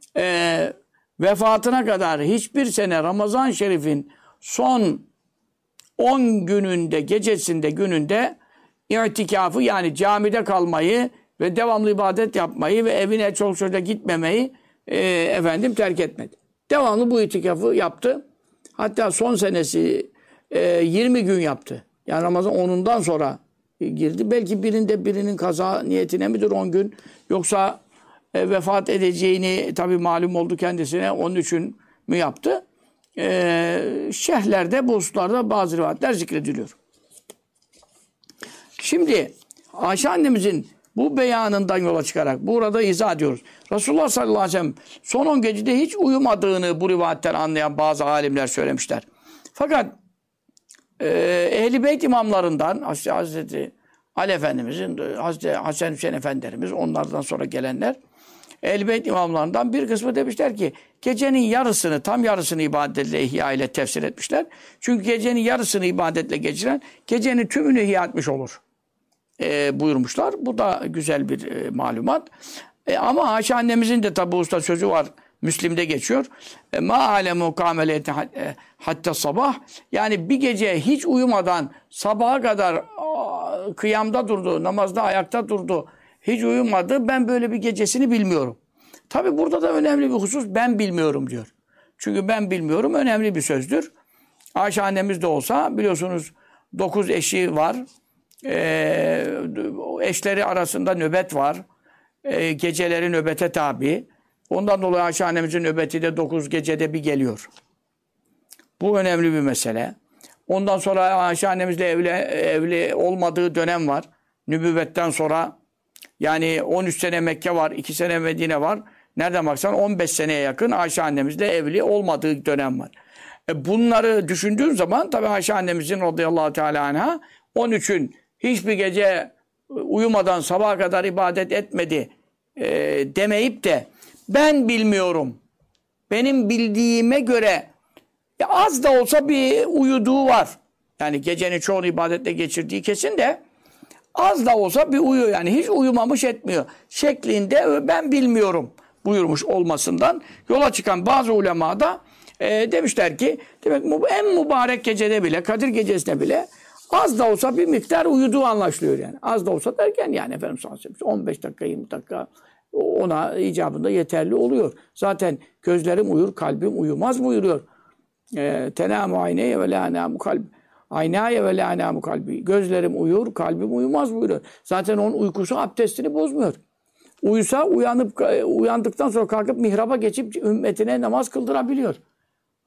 vefatına kadar hiçbir sene Ramazan-ı Şerif'in son 10 gününde, gecesinde, gününde itikafı yani camide kalmayı ve devamlı ibadet yapmayı ve evine çoluk çocuğa gitmemeyi terk etmedi. Devamlı bu itikafı yaptı. Hatta son senesi 20 gün yaptı. Yani Ramazan 10'undan sonra girdi. Belki birinin kaza niyetine midir 10 gün yoksa vefat edeceğini tabii malum oldu kendisine. Onun için mi yaptı? Şerhlerde, bu hususlarda bazı rivayetler zikrediliyor. Şimdi Ayşe annemizin bu beyanından yola çıkarak burada izah ediyoruz. Resulullah sallallahu aleyhi ve sellem son 10 gecede hiç uyumadığını bu rivayetten anlayan bazı alimler söylemişler. Fakat Ehl-i Beyt imamlarından Hazreti Ali Efendimizin, Hazreti Hasan Hüseyin Efendilerimiz, onlardan sonra gelenler Ehl-i Beyt imamlarından bir kısmı demişler ki gecenin yarısını, tam yarısını ibadetle, ihya ile tefsir etmişler. Çünkü gecenin yarısını ibadetle geçiren gecenin tümünü ihya etmiş olur buyurmuşlar. Bu da güzel bir malumat. Ama Ayşe annemizin de tabi usta sözü var. Müslim'de geçiyor. Ma alemu kameleti hatta sabah. Yani bir gece hiç uyumadan sabaha kadar kıyamda durdu, namazda ayakta durdu. Hiç uyumadı. Ben böyle bir gecesini bilmiyorum. Tabi burada da önemli bir husus ben bilmiyorum diyor. Çünkü ben bilmiyorum önemli bir sözdür. Ayşe annemiz de olsa biliyorsunuz 9 eşi var. Eşleri arasında nöbet var. Geceleri nöbete tabi. Ondan dolayı Ayşe annemizin nöbeti de 9 gecede bir geliyor. Bu önemli bir mesele. Ondan sonra Ayşe annemizle evli olmadığı dönem var. Nübüvvetten sonra yani 13 sene Mekke var, 2 sene Medine var. Nereden baksan 15 seneye yakın Ayşe annemizle evli olmadığı dönem var. Bunları düşündüğün zaman tabii Ayşe annemizin radıyallahu teala anha 13'ün hiçbir gece uyumadan sabaha kadar ibadet etmedi demeyip de ben bilmiyorum. Benim bildiğime göre az da olsa bir uyuduğu var. Yani gecenin çoğunu ibadetle geçirdiği kesin de az da olsa bir uyuyor. Yani hiç uyumamış etmiyor. Şeklinde ben bilmiyorum buyurmuş olmasından yola çıkan bazı ulema da demişler ki demek en mübarek gecede bile, Kadir gecesinde bile az da olsa bir miktar uyuduğu anlaşılıyor yani. Az da olsa derken yani Efendimiz sallallahu aleyhi ve sellem 15 dakika 20 dakika ona icabında yeterli oluyor. Zaten gözlerim uyur, kalbim uyumaz buyuruyor. Tenâmu ayneye ve lâ nâmu kalbi. Aynâye ve lâ nâmu kalbi. Gözlerim uyur, kalbim uyumaz buyuruyor. Zaten onun uykusu abdestini bozmuyor. Uyusa uyandıktan sonra kalkıp mihraba geçip ümmetine namaz kıldırabiliyor.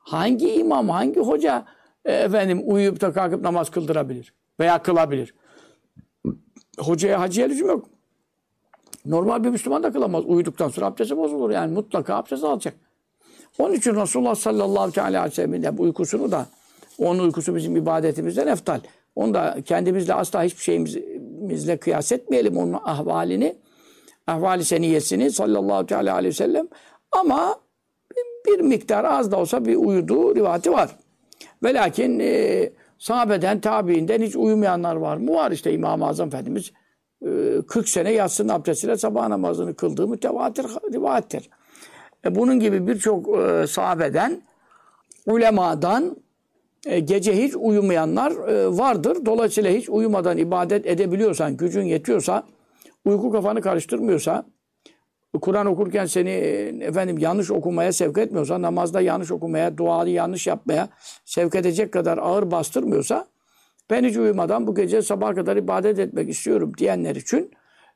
Hangi imam, hangi hoca uyuyup da kalkıp namaz kıldırabilir? Veya kılabilir? Hocaya, hacıya lüzum yok. Normal bir Müslüman da kılamaz. Uyuduktan sonra abdesti bozulur. Yani mutlaka abdest alacak. Onun için Resulullah sallallahu aleyhi ve sellem'in uykusunu da, onun uykusu bizim ibadetimizden eftal. Onu da kendimizle asla hiçbir şeyimizle kıyas etmeyelim onun ahvalini. Ahvali seniyesini sallallahu aleyhi ve sellem. Ama bir miktar az da olsa bir uyuduğu rivati var. Ve lakin sahabeden, tabiinden hiç uyumayanlar var mı? Var işte İmam-ı Azam Efendimiz 40 sene yatsının abdestiyle sabah namazını kıldığı mütevatir rivayettir. Bunun gibi birçok sahabeden, ulemadan gece hiç uyumayanlar vardır. Dolayısıyla hiç uyumadan ibadet edebiliyorsan, gücün yetiyorsa, uyku kafanı karıştırmıyorsa, Kur'an okurken seni yanlış okumaya sevk etmiyorsa, namazda yanlış okumaya, duayı yanlış yapmaya sevk edecek kadar ağır bastırmıyorsa, ben hiç uyumadan bu gece sabaha kadar ibadet etmek istiyorum diyenler için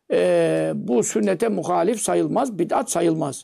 bu sünnete muhalif sayılmaz, bid'at sayılmaz.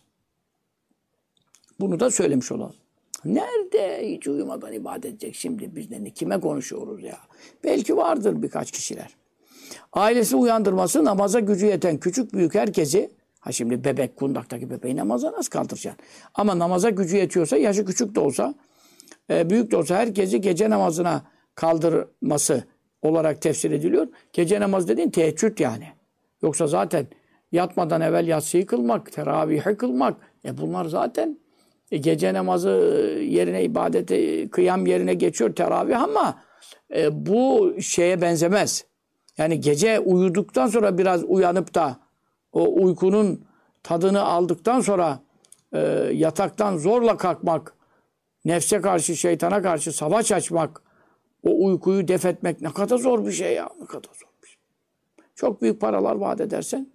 Bunu da söylemiş olalım. Nerede hiç uyumadan ibadet edecek şimdi biz de kime konuşuyoruz ya? Belki vardır birkaç kişiler. Ailesi uyandırması, namaza gücü yeten küçük büyük herkesi, şimdi bebek, kundaktaki bebeği namaza nasıl kaldıracaksın? Ama namaza gücü yetiyorsa, yaşı küçük de olsa, büyük de olsa herkesi gece namazına kaldırması olarak tefsir ediliyor. Gece namazı dediğin teheccüd yani. Yoksa zaten yatmadan evvel yatsıyı kılmak, teravihi kılmak, bunlar zaten gece namazı yerine ibadete, kıyam yerine geçiyor teravih ama bu şeye benzemez. Yani gece uyuduktan sonra biraz uyanıp da o uykunun tadını aldıktan sonra yataktan zorla kalkmak, nefse karşı, şeytana karşı savaş açmak, o uykuyu def etmek ne kadar zor bir şey ya. Ne kadar zor bir şey. Çok büyük paralar vaat edersen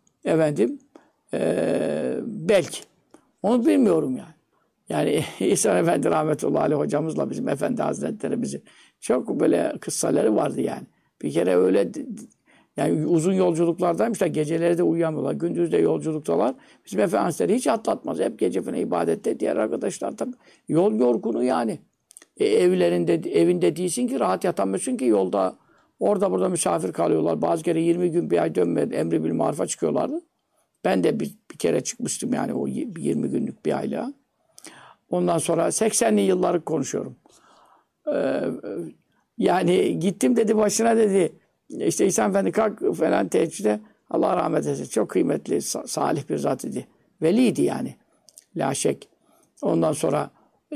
belki. Onu bilmiyorum yani. Yani İhsan Efendi rahmetullahi aleyh hocamızla bizim Efendi Hazretlerimizin çok böyle kıssaları vardı yani. Bir kere öyle yani uzun yolculuklardaymış da geceleri de uyuyamıyorlar. Gündüz de yolculuktalar. Bizim Efendi Hazretleri hiç atlatmaz. Hep gece falan ibadette. Diğer arkadaşlar tabii yol yorgunu yani. Evinde değilsin ki rahat yatamıyorsun ki yolda orada burada misafir kalıyorlar. Bazı kere 20 gün bir ay dönmedi. Emri bil marufa çıkıyorlardı. Ben de bir kere çıkmıştım yani o 20 günlük bir aylığa. Ondan sonra 80'li yılları konuşuyorum. Yani gittim dedi başına dedi. İşte İhsan Efendi kalk falan teheccüde. Allah rahmet eylesin. Çok kıymetli, salih bir zat idi. Veliydi yani. La şek. Ondan sonra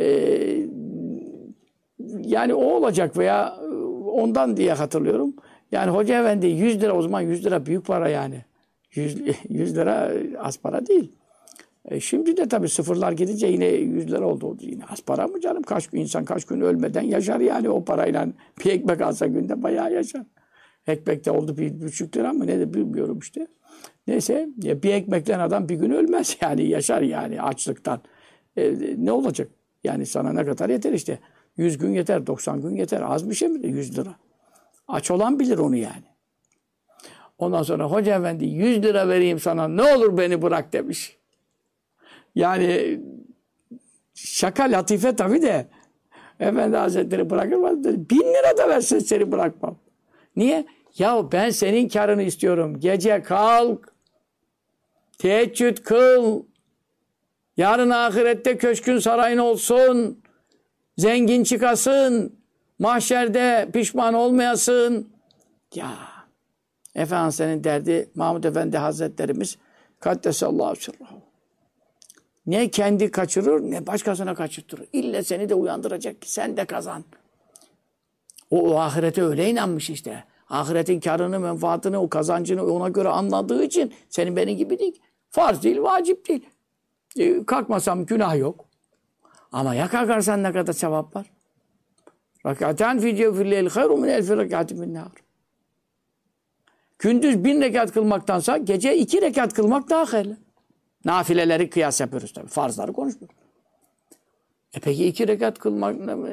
yani o olacak veya ondan diye hatırlıyorum. Yani Hoca Efendi 100 lira o zaman 100 lira büyük para yani. 100 lira az para değil. Şimdi de tabii sıfırlar gidince yine 100 lira oldu. Yine az para mı canım? İnsan kaç gün ölmeden yaşar yani o parayla. Bir ekmek alsa günde bayağı yaşar. Ekmek de oldu 1,5 lira mı ne de bilmiyorum işte. Neyse bir ekmekle adam bir gün ölmez yani yaşar yani açlıktan. Ne olacak? Yani sana ne kadar yeter işte. 100 gün yeter, 90 gün yeter. Az bir şey mi? 100 lira. Aç olan bilir onu yani. Ondan sonra Hoca Efendi 100 lira vereyim sana ne olur beni bırak demiş. Yani şaka latife tabii de Efendi Hazretleri bırakırmaz dedi. 1000 lira da versen seni bırakmam. Niye? Ya ben senin karını istiyorum. Gece kalk, teheccüd kıl, yarın ahirette köşkün sarayın olsun, zengin çıkasın, mahşerde pişman olmayasın. Ya Efendimiz senin derdi Mahmud Efendi Hazretlerimiz Kaddesallahu sirrahu. Ne kendi kaçırır ne başkasına kaçırtır. İlle seni de uyandıracak ki sen de kazan. O ahirete öyle inanmış işte. Ahiretin karını, menfaatini, o kazancını ona göre anladığı için senin benim gibi değil. Farz değil, vacip değil. Kalkmasam günah yok. Ama ya kalkarsan ne kadar sevap var? Rakatan fi cevfilleyl hayru min elfi rekatin min nâr. Gündüz 1000 rekat kılmaktansa gece 2 rekat kılmak daha hayırlı. Nafileleri kıyas yapıyoruz tabii. Farzları konuşmuyoruz. Peki 2 rekat kılmak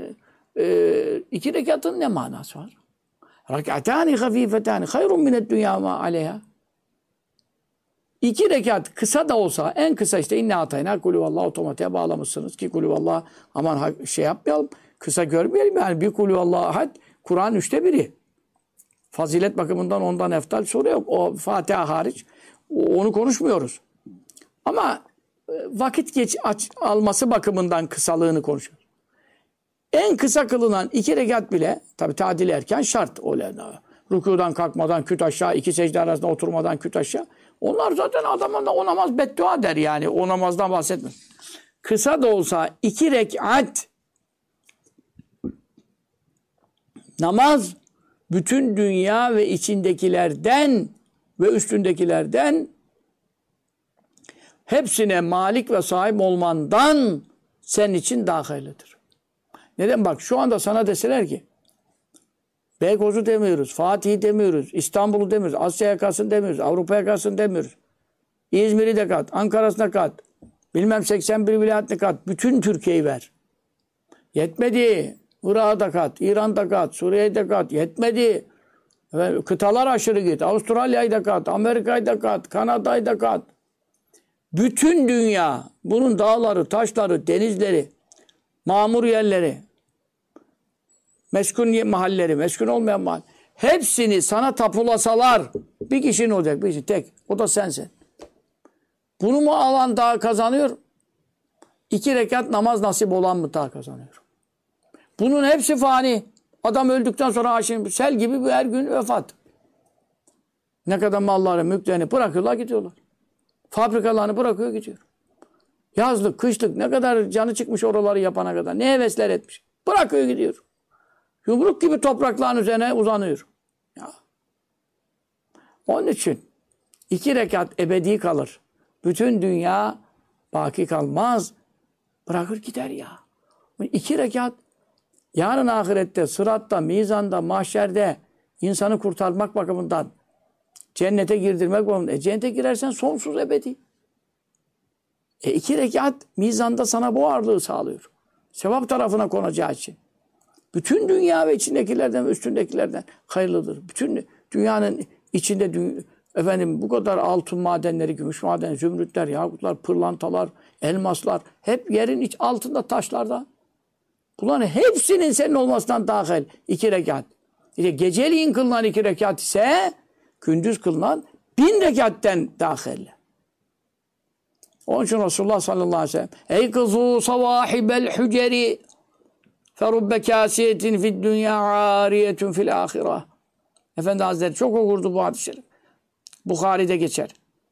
2 rekatın ne manası var? Rakatani hafifetani hayrun mined dünya ma aleyha. 2 rekat kısa da olsa, en kısa işte inne atayna kulüvallah otomatiğe bağlamışsınız ki kulüvallah aman şey yapmayalım, kısa görmeyelim yani bir kulüvallah ahad Kur'an 1/3. Fazilet bakımından ondan eftal soru yok. O Fatiha hariç onu konuşmuyoruz. Ama vakit alması bakımından kısalığını konuşuyoruz. En kısa kılınan 2 rekat bile tabi tadil erken şart. Rükudan kalkmadan küt aşağı, 2 secde arasında oturmadan küt aşağı. Onlar zaten adamın da o namaz beddua der yani. O namazdan bahsetmez. Kısa da olsa 2 rekat namaz bütün dünya ve içindekilerden ve üstündekilerden hepsine malik ve sahip olmandan senin için daha hayırlıdır. Neden? Bak şu anda sana deseler ki Beykoz'u demiyoruz, Fatih'i demiyoruz, İstanbul'u demiyoruz, Asya yakasını demiyoruz, Avrupa yakasını demiyoruz. İzmir'i de kat, Ankara'sını kat, bilmem 81 vilayetini kat, bütün Türkiye'yi ver. Yetmedi. Irak'ı da kat, İran'da kat, Suriye'yi de kat, yetmedi. Kıtalar aşırı git, Avustralya'yı da kat, Amerika'yı da kat, Kanada'yı da kat. Bütün dünya, bunun dağları, taşları, denizleri, mamur yerleri, meskun mahalleleri, meskun olmayan mahalle, hepsini sana tapulasalar, bir kişinin olacak, bir kişi tek, o da sensin. Bunu mu alan daha kazanıyor? 2 rekat namaz nasip olan mı daha kazanıyor? Bunun hepsi fani. Adam öldükten sonra sel gibi her gün vefat. Ne kadar malları, mülklerini bırakıyorlar gidiyorlar. Fabrikalarını bırakıyor gidiyor. Yazlık, kışlık ne kadar canı çıkmış oraları yapana kadar. Ne hevesler etmiş. Bırakıyor gidiyor. Yumruk gibi toprakların üzerine uzanıyor. Ya. Onun için 2 rekat ebedi kalır. Bütün dünya baki kalmaz. Bırakır gider ya. 2 rekat yarın ahirette, sıratta, mizanda, mahşerde insanı kurtarmak bakımından, cennete girdirmek bakımından. Cennete girersen sonsuz ebedi. 2 rekat mizanda sana bu ağırlığı sağlıyor. Sevap tarafına konacağı için. Bütün dünya ve içindekilerden ve üstündekilerden hayırlıdır. Bütün dünyanın içinde bu kadar altın madenleri, gümüş madenleri, zümrütler, yakutlar, pırlantalar, elmaslar hep yerin altında taşlarda. Bunların hepsinin senin olmasından daha hayırlı. 2 rekat. İşte geceliğin kılınan 2 rekat ise gündüz kılınan 1000 rekatten daha hayırlı. Onun için Resulullah sallallahu aleyhi ve sellem Eyqızû savâhibel hüceri ferubbe kâsiyetin fid dünya âriyetun fil âhireh. Efendi Hazretleri çok okurdu bu hadis-i şerif. Bukhari'de geçer.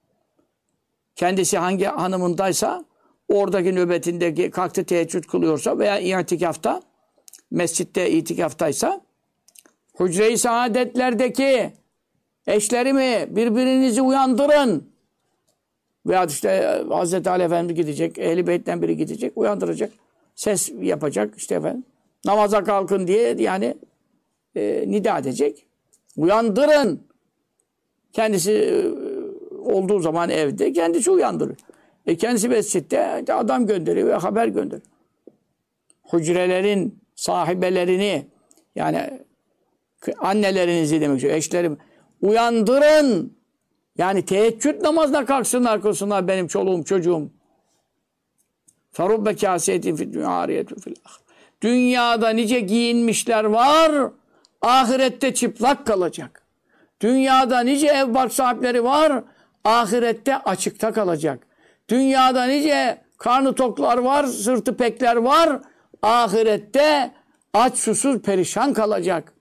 Kendisi hangi hanımındaysa oradaki nöbetinde kalktı teheccüd kılıyorsa veya itikafta, mescitte itikaftaysa hücre-i saadetlerdeki eşlerimi birbirinizi uyandırın. Veya işte Hazreti Ali Efendimiz gidecek, Ehl-i Beyt'ten biri gidecek, uyandıracak, ses yapacak işte efendim. Namaza kalkın diye yani nida edecek. Uyandırın. Kendisi olduğu zaman evde kendisi uyandırır. Kendisi mescitte adam gönderiyor ve haber gönderiyor. Hücrelerin sahibelerini yani annelerinizi demek istiyor, eşlerim uyandırın. Yani teheccüd namazına kalksınlar, kılsınlar benim çoluğum, çocuğum. Ferubbe kâsiyetin fid dünya âriyetun fil âhireh. Dünyada nice giyinmişler var, ahirette çıplak kalacak. Dünyada nice ev bark sahipleri var, ahirette açıkta kalacak. Dünyada nice karnı toklar var, sırtı pekler var, ahirette aç susuz perişan kalacak.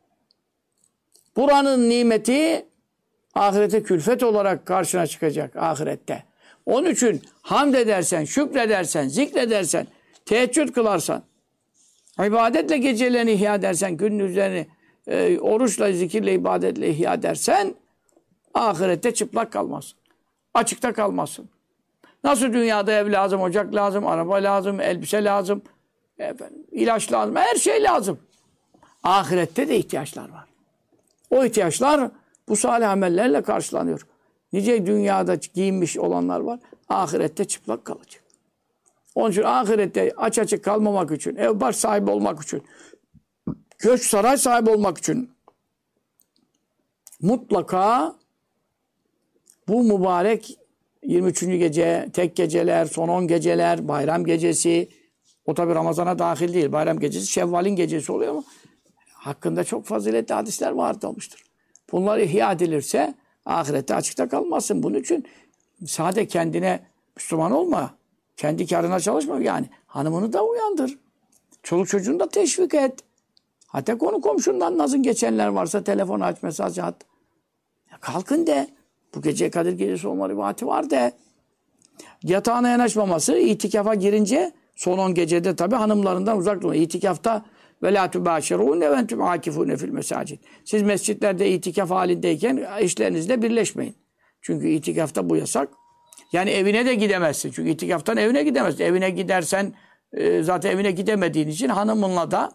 Buranın nimeti ahirete külfet olarak karşına çıkacak ahirette. Onun için hamd edersen, şükredersen, zikredersen, teheccüd kılarsan, ibadetle gecelerini ihya edersen, gündüzlerini oruçla, zikirle, ibadetle ihya edersen, ahirette çıplak kalmazsın. Açıkta kalmazsın. Nasıl dünyada ev lazım, ocak lazım, araba lazım, elbise lazım, ilaç lazım, her şey lazım. Ahirette de ihtiyaçlar var. O ihtiyaçlar bu salih amellerle karşılanıyor. Nice dünyada giyinmiş olanlar var, ahirette çıplak kalacak. Onun için ahirette aç açık kalmamak için, ev baş sahibi olmak için, köşk saray sahibi olmak için mutlaka bu mübarek 23. gece, tek geceler, son 10 geceler, bayram gecesi. O tabi Ramazan'a dahil değil. Bayram gecesi Şevval'in gecesi oluyor ama hakkında çok faziletli hadisler vardı olmuştur. Bunlar ihya edilirse ahirette açıkta kalmazsın. Bunun için sadece kendine Müslüman olma. Kendi karına çalışma yani. Hanımını da uyandır. Çoluk çocuğunu da teşvik et. Hatta konu komşundan nazın geçenler varsa telefon aç, mesaj at. Ya kalkın de. Bu gece Kadir Gecesi olma rivati var de. Yatağına yanaşmaması, itikafa girince son 10 gecede tabii hanımlarından uzak durma. İtikafta ve la tubâşirûne ve entüm âkifûne fil mesâcid. Siz mescitlerde itikaf halindeyken eşlerinizle birleşmeyin. Çünkü itikafta bu yasak. Yani evine de gidemezsin. Çünkü itikaftan evine gidemezsin. Evine gidersen zaten evine gidemediğin için hanımınla da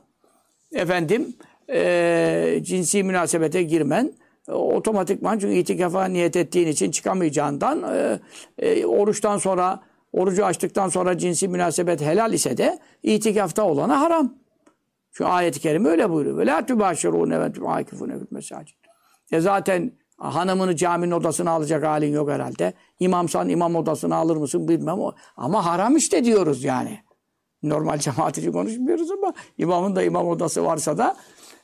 cinsi münasebete girmen otomatikman, çünkü itikafa niyet ettiğin için çıkamayacağından oruçtan sonra, orucu açtıktan sonra cinsi münasebet helal ise de itikafta olana haram. Şu ayet-i kerime öyle buyuruyor. Ve la tubâşirûne ve entüm âkifûne fil mesâcid. Zaten hanımını caminin odasına alacak halin yok herhalde. İmamsan imam odasına alır mısın bilmem. Ama haram işte diyoruz yani. Normal cemaatici konuşmuyoruz ama imamın da imam odası varsa da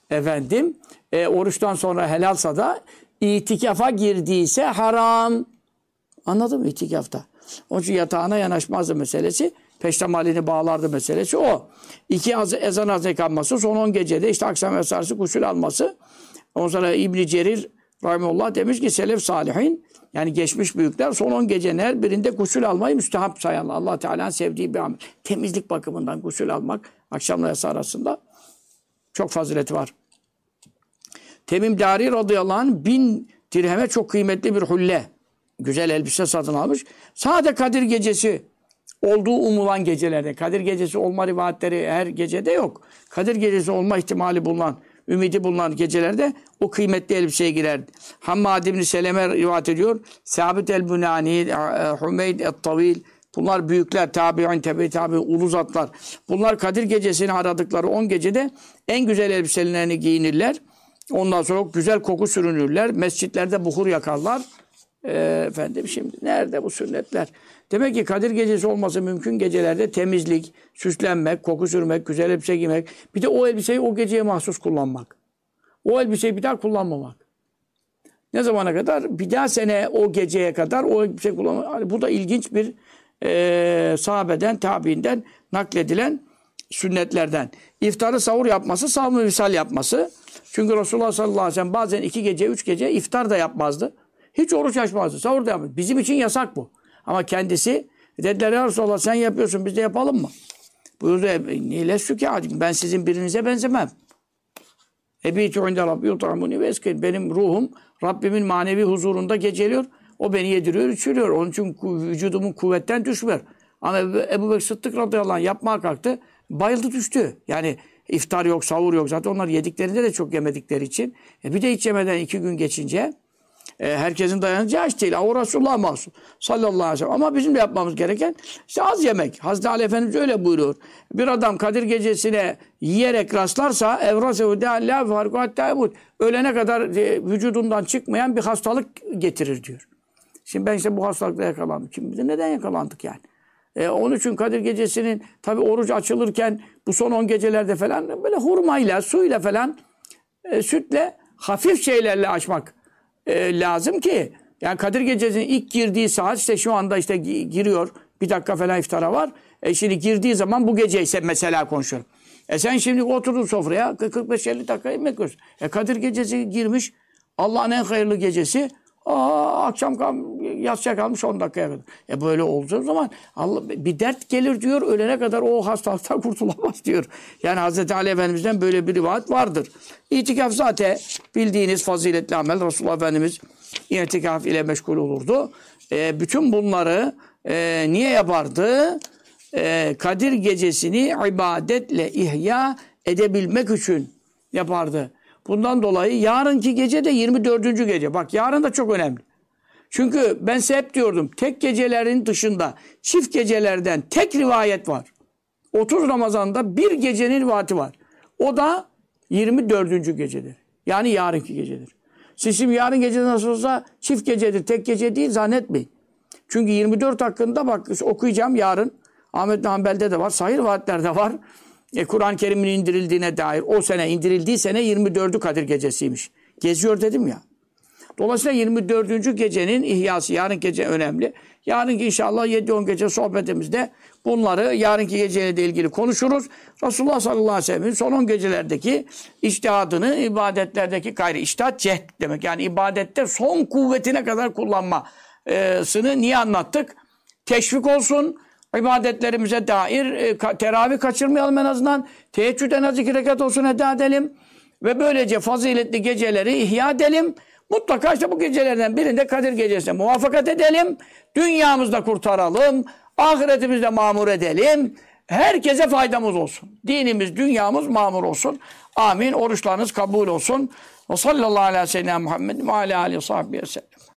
oruçtan sonra helalsa da itikafa girdiyse haram. Anladın mı itikafta? Onun için yatağına yanaşmazdı meselesi. Peştemalini bağlardı meselesi o. 2 ezan azan yıkanması, son 10 gecede işte akşam esarsı gusül alması. Ondan sonra İbn-i Cerir rahimehullah demiş ki selef salihin, yani geçmiş büyükler son 10 gecenin her birinde gusül almayı müstehap sayarlar. Allah Teala'nın sevdiği bir amel. Temizlik bakımından gusül almak akşamla yatsı arasında çok fazileti var. Temim Dari radıyallahu anh 1000 dirheme çok kıymetli bir hulle, güzel elbise satın almış. Sadece Kadir Gecesi olduğu umulan gecelerde, Kadir Gecesi olma rivayetleri her gecede yok. Kadir Gecesi olma ihtimali bulunan, ümidi bulunan gecelerde o kıymetli elbiseye girerdi. Hammad ibn Seleme rivayet ediyor. Sabit el-Bunani, Hümeyd el-Tavil, bunlar büyükler, tabi'in, tabi, ulu zatlar. Bunlar Kadir Gecesi'ni aradıkları 10 gecede en güzel elbiselerini giyinirler. Ondan sonra güzel koku sürünürler. Mescitlerde buhur yakarlar. Şimdi nerede bu sünnetler? Demek ki Kadir Gecesi olması mümkün gecelerde temizlik, süslenmek, koku sürmek, güzel elbise giymek. Bir de o elbiseyi o geceye mahsus kullanmak. O elbiseyi bir daha kullanmamak. Ne zamana kadar? Bir daha sene o geceye kadar o elbiseyi kullanmak. Yani bu da ilginç bir sahabeden, tabiinden nakledilen sünnetlerden. İftarı sahur yapması, savm-ı visal yapması. Çünkü Resulullah sallallahu aleyhi ve sellem bazen 2 gece, 3 gece iftar da yapmazdı. Hiç oruç açmazdı. Sahur da yapmazdı. Bizim için yasak bu. Ama kendisi dediler ya Resulallah sen yapıyorsun biz de yapalım mı? Buyurdu niye sükâ? Ben sizin birinize benzemem. Ebîtü inde Rabbi yut'amuni ve eskin. Benim ruhum Rabbimin manevi huzurunda geceliyor. O beni yediriyor, içiriyor. Onun için vücudumun kuvvetten düşmüyor. Ama Ebu Bekir Sıddık radıyallahu anh yapmaya kalktı. Bayıldı düştü. Yani iftar yok, sahur yok. Zaten onlar yediklerinde de çok yemedikleri için. Bir de hiç yemeden 2 gün geçince herkesin dayanacağı iş değil. O Resulullah mahsus. Sallallahu aleyhi ve sellem. Ama bizim de yapmamız gereken işte az yemek. Hazreti Ali Efendimiz öyle buyuruyor. Bir adam Kadir Gecesi'ne yiyerek rastlarsa evrasehu deallâ ve harikuhattâ yemut. Ölene kadar vücudundan çıkmayan bir hastalık getirir diyor. Şimdi ben işte bu hastalıkla yakalandım. Kim bilir neden yakalandık yani. Onun için Kadir Gecesi'nin tabi oruç açılırken bu son 10 gecelerde falan böyle hurmayla, suyla falan sütle, hafif şeylerle açmak lazım ki yani Kadir Gecesi'nin ilk girdiği saat işte şu anda işte giriyor. 1 dakika falan iftara var. Şimdi girdiği zaman bu gece ise mesela konuşuyorum. Sen şimdi oturdun sofraya 45-50 dakika yemek yiyorsun. Kadir Gecesi girmiş. Allah'ın en hayırlı gecesi. Akşam yatsıya kalmış 10 dakikaya kadar. Böyle olduğu zaman Allah, bir dert gelir diyor. Ölene kadar o hastalıktan kurtulamaz diyor. Yani Hazreti Ali Efendimiz'den böyle bir rivayet vardır. İtikaf zaten bildiğiniz faziletli amel. Resulullah Efendimiz itikaf ile meşgul olurdu. Bütün bunları niye yapardı? Kadir Gecesi'ni ibadetle ihya edebilmek için yapardı. Bundan dolayı yarınki gece de 24. gece. Bak yarın da çok önemli. Çünkü ben size hep diyordum tek gecelerin dışında çift gecelerden tek rivayet var. 30 Ramazan'da bir gecenin rivayeti var. O da 24. gecedir. Yani yarınki gecedir. Siz şimdi yarın gece nasıl olsa çift gecedir, tek gece değil zannetmeyin. Çünkü 24 hakkında bak okuyacağım yarın. Ahmed bin Hanbel'de de var. Sahih rivayetlerde var. Kur'an-ı Kerim'in indirildiğine dair. O sene indirildiği sene 24'ü Kadir Gecesi'ymiş. Geziyor dedim ya. Dolayısıyla 24. gecenin ihyası. Yarın gece önemli. Yarınki inşallah 7-10 gece sohbetimizde bunları yarınki geceyle de ilgili konuşuruz. Resulullah sallallahu aleyhi ve sellem'in son 10 gecelerdeki içtihadını, ibadetlerdeki gayri. İçtihat cehd demek. Yani ibadette son kuvvetine kadar kullanmasını niye anlattık? Teşvik olsun. İbadetlerimize dair teravih kaçırmayalım en azından. Teheccüd en az 2 rekat olsun eda edelim. Ve böylece faziletli geceleri ihya edelim. Mutlaka işte bu gecelerden birinde Kadir Gecesi'ne muvaffakat edelim. Dünyamızda kurtaralım. Ahiretimizde mamur edelim. Herkese faydamız olsun. Dinimiz, dünyamız mamur olsun. Amin. Oruçlarınız kabul olsun. Ve sallallahu aleyhi ve sellem Muhammed ve aleyhi ve sahbihi ve sellem.